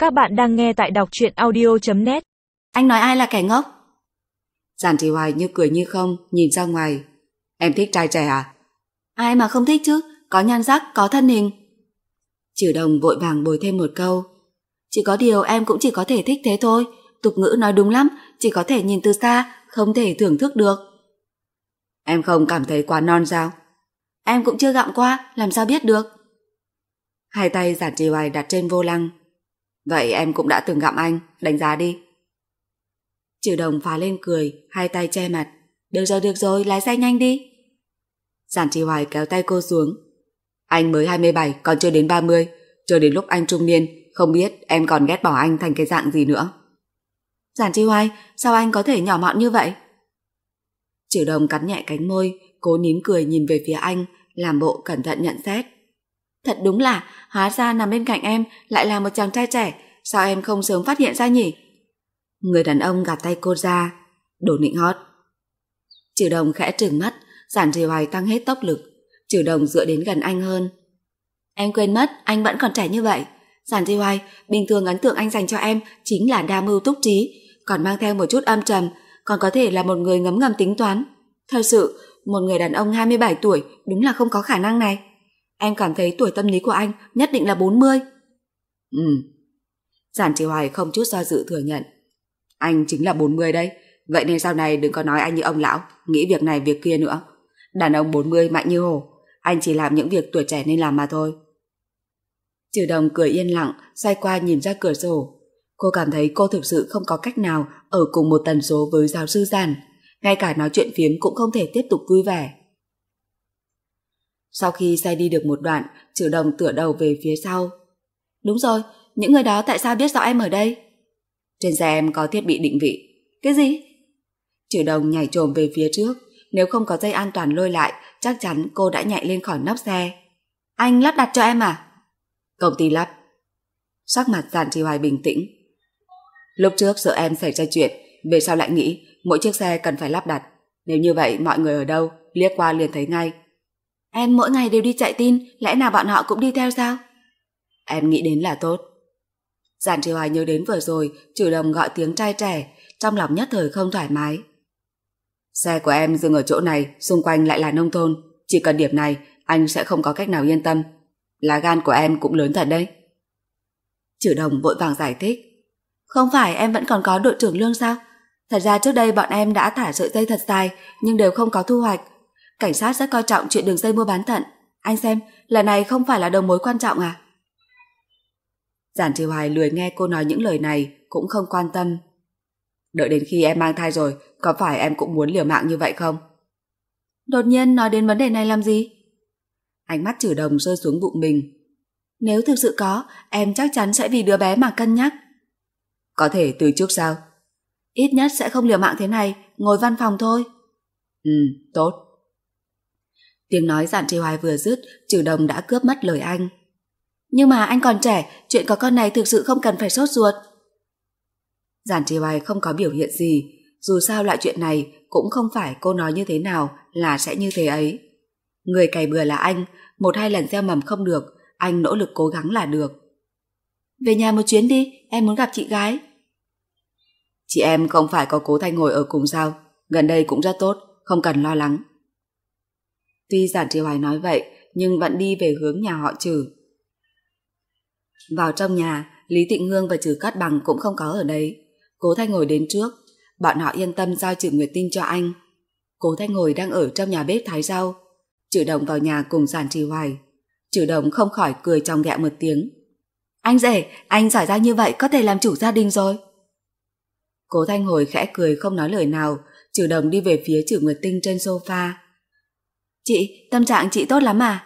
Các bạn đang nghe tại đọc truyện audio.net. Anh nói ai là kẻ ngốc? Giản Trì Hoài như cười như không nhìn ra ngoài. Em thích trai trẻ à? Ai mà không thích chứ, có nhan sắc, có thân hình. Trừ Đồng vội vàng bồi thêm một câu. Chỉ có điều em cũng chỉ có thể thích thế thôi. Tục ngữ nói đúng lắm, chỉ có thể nhìn từ xa, không thể thưởng thức được. Em không cảm thấy quá non sao? Em cũng chưa gặm qua, làm sao biết được. Hai tay Giản Trì Hoài đặt trên vô lăng. Vậy em cũng đã từng gặm anh, đánh giá đi. Trừ Đồng phá lên cười, hai tay che mặt. Được rồi, lái xe nhanh đi. Giản Trì Hoài kéo tay cô xuống. Anh mới 27, còn chưa đến 30. Chờ đến lúc anh trung niên, không biết em còn ghét bỏ anh thành cái dạng gì nữa. Giản Trì Hoài, sao anh có thể nhỏ mọn như vậy? Trừ Đồng cắn nhẹ cánh môi, cố nín cười nhìn về phía anh, làm bộ cẩn thận nhận xét. Thật đúng là, hóa ra nằm bên cạnh em lại là một chàng trai trẻ, sao em không sớm phát hiện ra nhỉ? Người đàn ông gạt tay cô ra. Đồ nịnh hót. Trừ Đồng khẽ trừng mắt, Giản Trì Hoài tăng hết tốc lực. Trừ Đồng dựa đến gần anh hơn. Em quên mất, anh vẫn còn trẻ như vậy. Giản Trì Hoài, bình thường ấn tượng anh dành cho em chính là đa mưu túc trí, còn mang theo một chút âm trầm, còn có thể là một người ngấm ngầm tính toán. Thật sự, một người đàn ông 27 tuổi đúng là không có khả năng này. Em cảm thấy tuổi tâm lý của anh nhất định là 40. Giản Trì Hoài không chút do dự thừa nhận. Anh chính là 40 đấy. Vậy nên sau này đừng có nói anh như ông lão, nghĩ việc này việc kia nữa. Đàn ông 40 mạnh như hổ. Anh chỉ làm những việc tuổi trẻ nên làm mà thôi. Trừ Đồng cười yên lặng, xoay qua nhìn ra cửa sổ. Cô cảm thấy cô thực sự không có cách nào ở cùng một tần số với giáo sư Giản. Ngay cả nói chuyện phiếm cũng không thể tiếp tục vui vẻ. Sau khi xe đi được một đoạn, Trừ Đồng tựa đầu về phía sau. Đúng rồi, những người đó tại sao biết rõ em ở đây? Trên xe em có thiết bị định vị. Cái gì? Trừ Đồng nhảy chồm về phía trước. Nếu không có dây an toàn lôi lại, chắc chắn cô đã nhảy lên khỏi nóc xe. Anh lắp đặt cho em à? Công ty lắp. Sắc mặt Giản Trì Hoài bình tĩnh. Lúc trước sợ em xảy ra chuyện, về sau lại nghĩ mỗi chiếc xe cần phải lắp đặt. Nếu như vậy mọi người ở đâu liếc qua liền thấy ngay. Em mỗi ngày đều đi chạy tin, lẽ nào bọn họ cũng đi theo sao? Em nghĩ đến là tốt. Giản Trì Hoài nhớ đến vừa rồi Trừ Đồng gọi tiếng trai trẻ, trong lòng nhất thời không thoải mái. Xe của em dừng ở chỗ này, xung quanh lại là nông thôn. Chỉ cần điểm này, anh sẽ không có cách nào yên tâm. Lá gan của em cũng lớn thật đấy. Trừ Đồng vội vàng giải thích. Không phải em vẫn còn có đội trưởng Lương sao? Thật ra trước đây bọn em đã thả sợi dây thật dài, nhưng đều không có thu hoạch. Cảnh sát rất coi trọng chuyện đường dây mua bán thận. Anh xem, lần này không phải là đầu mối quan trọng à? Giản Trì Hoài lười nghe cô nói những lời này, cũng không quan tâm. Đợi đến khi em mang thai rồi, có phải em cũng muốn liều mạng như vậy không? Đột nhiên nói đến vấn đề này làm gì? Ánh mắt Trừ Đồng rơi xuống bụng mình. Nếu thực sự có, em chắc chắn sẽ vì đứa bé mà cân nhắc. Có thể từ trước sao? Ít nhất sẽ không liều mạng thế này, ngồi văn phòng thôi. Tốt. Tiếng nói Giản Trì Hoài vừa dứt, Trừ Đồng đã cướp mất lời anh. Nhưng mà anh còn trẻ, chuyện có con này thực sự không cần phải sốt ruột. Giản Trì Hoài không có biểu hiện gì, dù sao loại chuyện này cũng không phải cô nói như thế nào là sẽ như thế ấy. Người cày bừa là anh, 1-2 lần gieo mầm không được, anh nỗ lực cố gắng là được. Về nhà một chuyến đi, em muốn gặp chị gái. Chị em không phải có Cố Thanh ngồi ở cùng sao? Gần đây cũng rất tốt, không cần lo lắng. Tuy Giản Trì Hoài nói vậy, nhưng vẫn đi về hướng nhà họ Trừ. Vào trong nhà, Lý Tịnh Hương và Trừ Cát Bằng cũng không có ở đấy. Cố Thanh ngồi đến trước, bọn họ yên tâm giao Trừ Nguyệt Tinh cho anh. Cố Thanh ngồi đang ở trong nhà bếp thái rau. Trừ Đồng vào nhà cùng Giản Trì Hoài. Trừ Đồng không khỏi cười trong ghẹo một tiếng. Anh rể, anh giỏi giang như vậy có thể làm chủ gia đình rồi. Cố Thanh ngồi khẽ cười không nói lời nào. Trừ Đồng đi về phía Trừ Nguyệt Tinh trên sofa. Chị, tâm trạng chị tốt lắm à?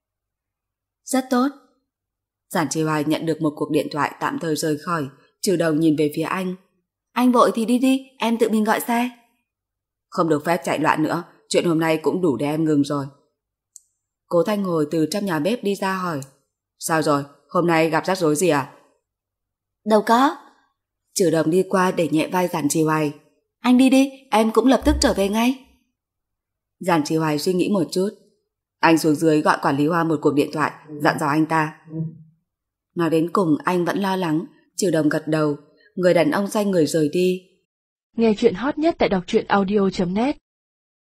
Rất tốt. Giản Trì Hoài nhận được một cuộc điện thoại tạm thời rời khỏi. Trừ Đồng nhìn về phía anh. Anh vội thì đi đi, em tự mình gọi xe. Không được phép chạy loạn nữa, chuyện hôm nay cũng đủ để em ngừng rồi. Cố Thanh ngồi từ trong nhà bếp đi ra hỏi. Sao rồi, hôm nay gặp rắc rối gì à? Đâu có. Trừ Đồng đi qua để nhẹ vai Giản Trì Hoài. Anh đi đi, em cũng lập tức trở về ngay. Giản Trì Hoài suy nghĩ một chút. Anh xuống dưới gọi quản lý Hoa một cuộc điện thoại, dặn dò anh ta. Nói đến cùng anh vẫn lo lắng, Trừ Đồng gật đầu, người đàn ông xoay người rời đi. Nghe chuyện hot nhất tại đọc truyện audio.net